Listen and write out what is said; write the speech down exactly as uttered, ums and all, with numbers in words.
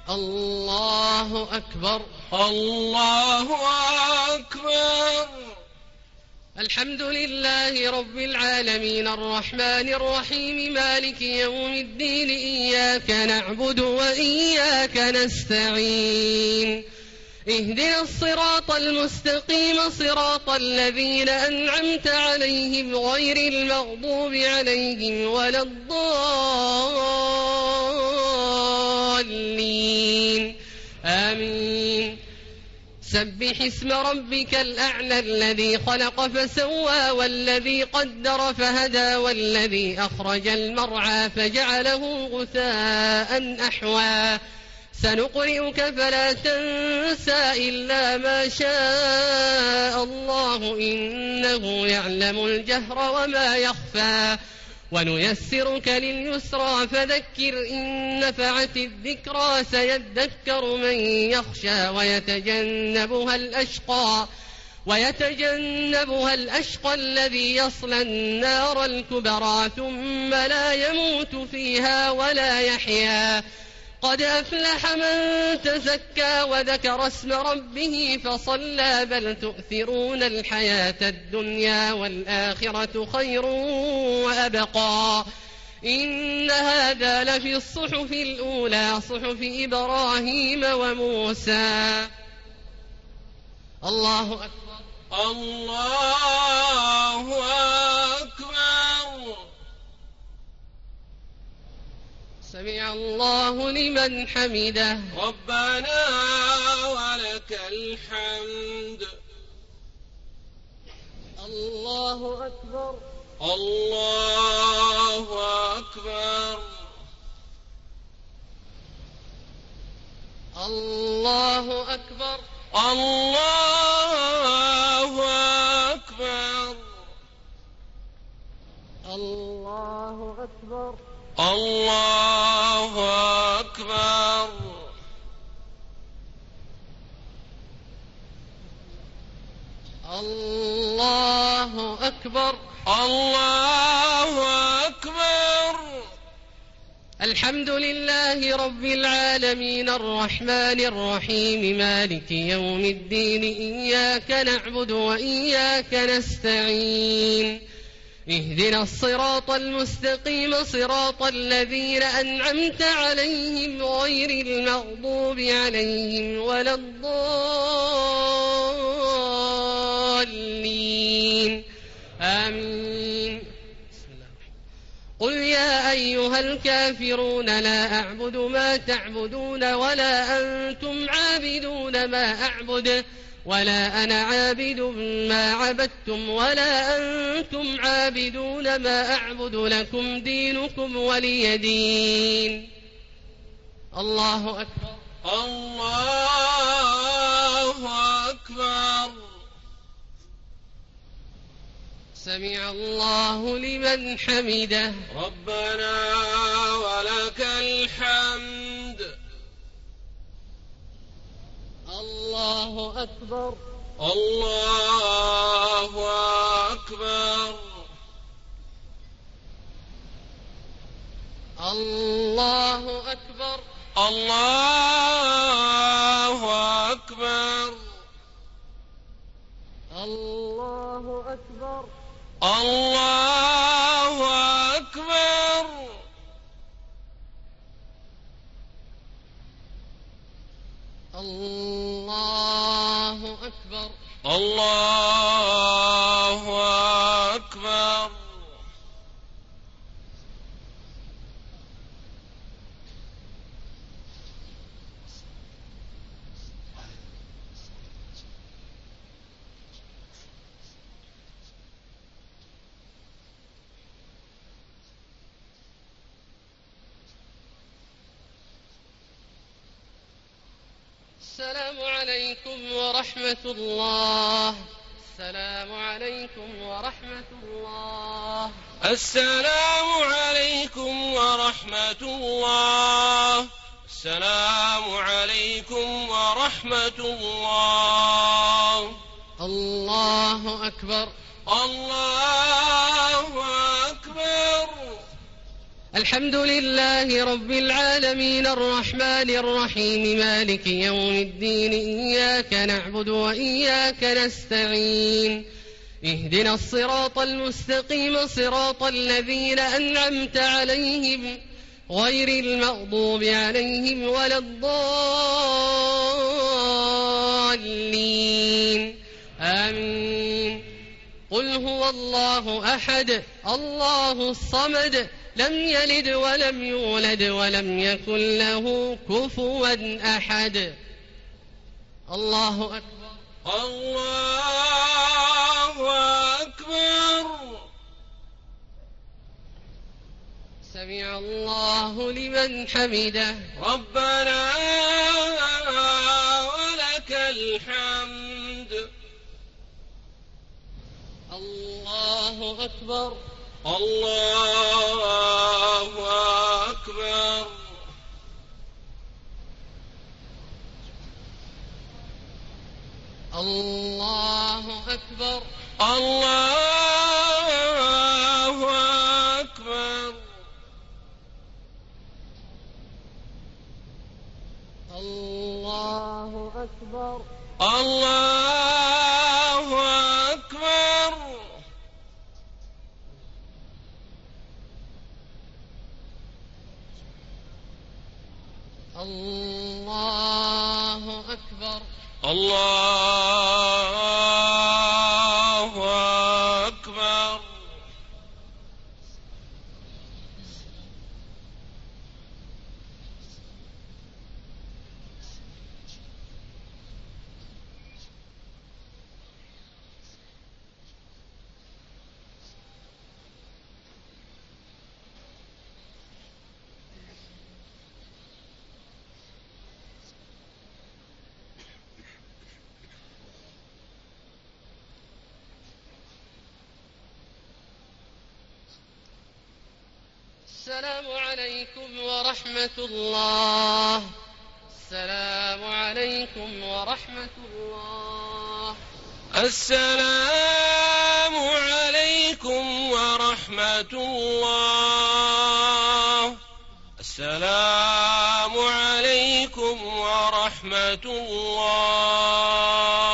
الله أكبر. الله أكبر. الحمد لله رب العالمين الرحمن الرحيم مالك يوم الدين إياك نعبد وإياك نستعين اهدنا الصراط المستقيم صراط الذين أنعمت عليهم غير المغضوب عليهم ولا الضالين آمين. سبح اسم ربك الأعلى الذي خلق فسوى والذي قدر فهدى والذي أخرج المرعى فجعله غثاء أحوى سنقرئك فلا تنسى إلا ما شاء الله إنه يعلم الجهر وما يخفى ونيسرك لليسرى فذكر إن نفعت الذكرى سيذكر من يخشى ويتجنبها الأشقى ويتجنبها الأشقى الذي يصلى النار الكبرى ثم لا يموت فيها ولا يحيا قد أفلح من تزكى وذكر اسم ربه فصلى بل تؤثرون الحياة الدنيا والآخرة خير وأبقى إن هذا لفي الصحف الأولى صحف إبراهيم وموسى. الله أكبر. الله أكبر. سمع الله لمن حمده. ربنا ولك الحمد. الله أكبر. الله أكبر. الله أكبر. الله أكبر. الله أكبر. الله أكبر. الله أكبر. الله أكبر. الحمد لله رب العالمين الرحمن الرحيم مالك يوم الدين إياك نعبد وإياك نستعين اهدنا الصراط المستقيم صراط الذين أنعمت عليهم غير المغضوب عليهم ولا الضالين آمين. قل يا أيها الكافرون لا أعبد ما تعبدون ولا أنتم عابدون ما أعبد ولا أنا عابد ما عبدتم ولا أنتم عابدون ما أعبد لكم دينكم ولي دين. الله أكبر. الله أكبر. سمع الله لمن حمده. ربنا ولك الحمد. الله أكبر. الله أكبر. الله أكبر. الله أكبر. الله أكبر. الله أكبر. الله أكبر. الله أكبر. السلام عليكم ورحمة الله. السلام عليكم ورحمة الله. السلام عليكم ورحمة الله. السلام عليكم ورحمة الله. الله أكبر. الله أكبر. الحمد لله رب العالمين الرحمن الرحيم مالك يوم الدين إياك نعبد وإياك نستعين اهدنا الصراط المستقيم صراط الذين أنعمت عليهم غير المغضوب عليهم ولا الضالين آمين. قل هو الله أحد الله الصمد لم يلد ولم يولد ولم يكن له كفوا أحد. الله أكبر الله أكبر. سمع الله لمن حمده ربنا ولك الحمد. الله أكبر الله أكبر. الله أكبر الله أكبر. الله أكبر الله أكبر. الله أكبر الله أكبر. السلام عليكم ورحمة الله. السلام عليكم ورحمة الله. السلام عليكم ورحمة الله. السلام عليكم ورحمة الله.